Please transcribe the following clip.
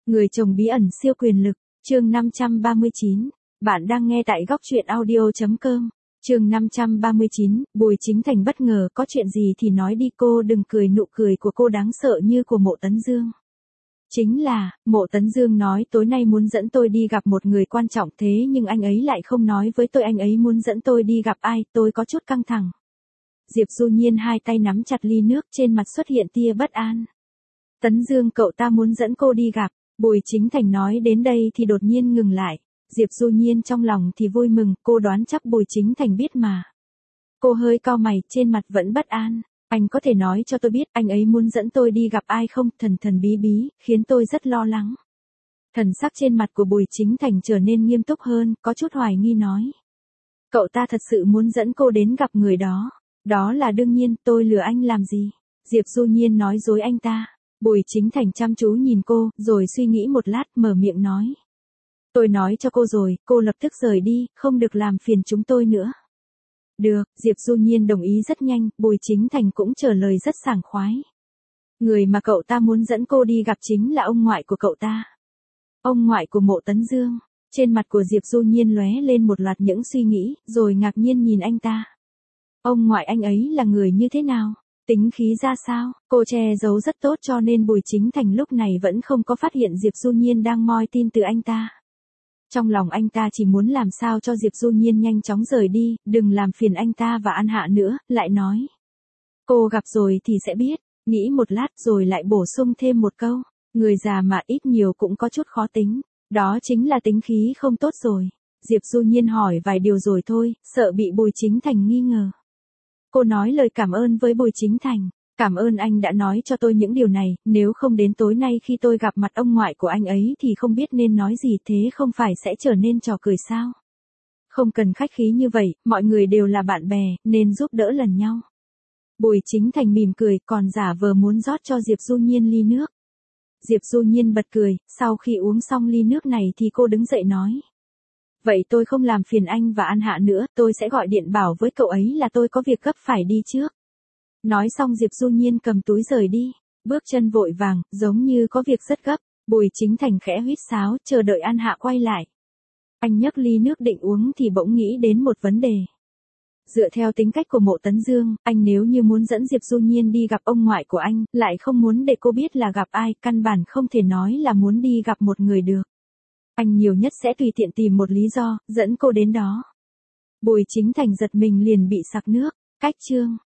Người chồng bí ẩn siêu quyền lực, chương 539. Bạn đang nghe tại góc truyện audio.com. Chương 539, Bùi Chính Thành bất ngờ, có chuyện gì thì nói đi cô đừng cười, nụ cười của cô đáng sợ như của Mộ Tấn Dương. Chính là, Mộ Tấn Dương nói tối nay muốn dẫn tôi đi gặp một người quan trọng, thế nhưng anh ấy lại không nói với tôi anh ấy muốn dẫn tôi đi gặp ai, tôi có chút căng thẳng. Diệp Du Nhiên hai tay nắm chặt ly nước, trên mặt xuất hiện tia bất an. Tấn Dương, cậu ta muốn dẫn cô đi gặp. Bùi Chính Thành nói đến đây thì đột nhiên ngừng lại. Diệp Du Nhiên trong lòng thì vui mừng, cô đoán chắc Bùi Chính Thành biết mà. Cô hơi cau mày, trên mặt vẫn bất an. Anh có thể nói cho tôi biết anh ấy muốn dẫn tôi đi gặp ai không? Thần thần bí bí, khiến tôi rất lo lắng. Thần sắc trên mặt của Bùi Chính Thành trở nên nghiêm túc hơn, có chút hoài nghi nói. Cậu ta thật sự muốn dẫn cô đến gặp người đó. Đó là đương nhiên, tôi lừa anh làm gì? Diệp Du Nhiên nói dối anh ta. Bùi Chính Thành chăm chú nhìn cô, rồi suy nghĩ một lát, mở miệng nói. Tôi nói cho cô rồi, cô lập tức rời đi, không được làm phiền chúng tôi nữa. Được, Diệp Du Nhiên đồng ý rất nhanh, Bùi Chính Thành cũng trả lời rất sảng khoái. Người mà cậu ta muốn dẫn cô đi gặp chính là ông ngoại của cậu ta. Ông ngoại của Mộ Tấn Dương. Trên mặt của Diệp Du Nhiên lóe lên một loạt những suy nghĩ, rồi ngạc nhiên nhìn anh ta. Ông ngoại anh ấy là người như thế nào? Tính khí ra sao? Cô che giấu rất tốt cho nên Bùi Chính Thành lúc này vẫn không có phát hiện Diệp Du Nhiên đang moi tin từ anh ta. Trong lòng anh ta chỉ muốn làm sao cho Diệp Du Nhiên nhanh chóng rời đi, đừng làm phiền anh ta và An Hạ nữa, lại nói. Cô gặp rồi thì sẽ biết, nghĩ một lát rồi lại bổ sung thêm một câu. Người già mà ít nhiều cũng có chút khó tính, đó chính là tính khí không tốt rồi. Diệp Du Nhiên hỏi vài điều rồi thôi, sợ bị Bùi Chính Thành nghi ngờ. Cô nói lời cảm ơn với Bùi Chính Thành. Cảm ơn anh đã nói cho tôi những điều này, nếu không đến tối nay khi tôi gặp mặt ông ngoại của anh ấy thì không biết nên nói gì, thế không phải sẽ trở nên trò cười sao? Không cần khách khí như vậy, mọi người đều là bạn bè, nên giúp đỡ lần nhau. Bùi Chính Thành mỉm cười, còn giả vờ muốn rót cho Diệp Du Nhiên ly nước. Diệp Du Nhiên bật cười, sau khi uống xong ly nước này thì cô đứng dậy nói. Vậy tôi không làm phiền anh và An Hạ nữa, tôi sẽ gọi điện bảo với cậu ấy là tôi có việc gấp phải đi trước. Nói xong Diệp Du Nhiên cầm túi rời đi, bước chân vội vàng, giống như có việc rất gấp. Bùi Chính Thành khẽ huýt sáo, chờ đợi An Hạ quay lại. Anh nhấc ly nước định uống thì bỗng nghĩ đến một vấn đề. Dựa theo tính cách của Mộ Tấn Dương, anh nếu như muốn dẫn Diệp Du Nhiên đi gặp ông ngoại của anh, lại không muốn để cô biết là gặp ai, căn bản không thể nói là muốn đi gặp một người được. Anh nhiều nhất sẽ tùy tiện tìm một lý do, dẫn cô đến đó. Bùi Chính Thành giật mình liền bị sặc nước. Cách chương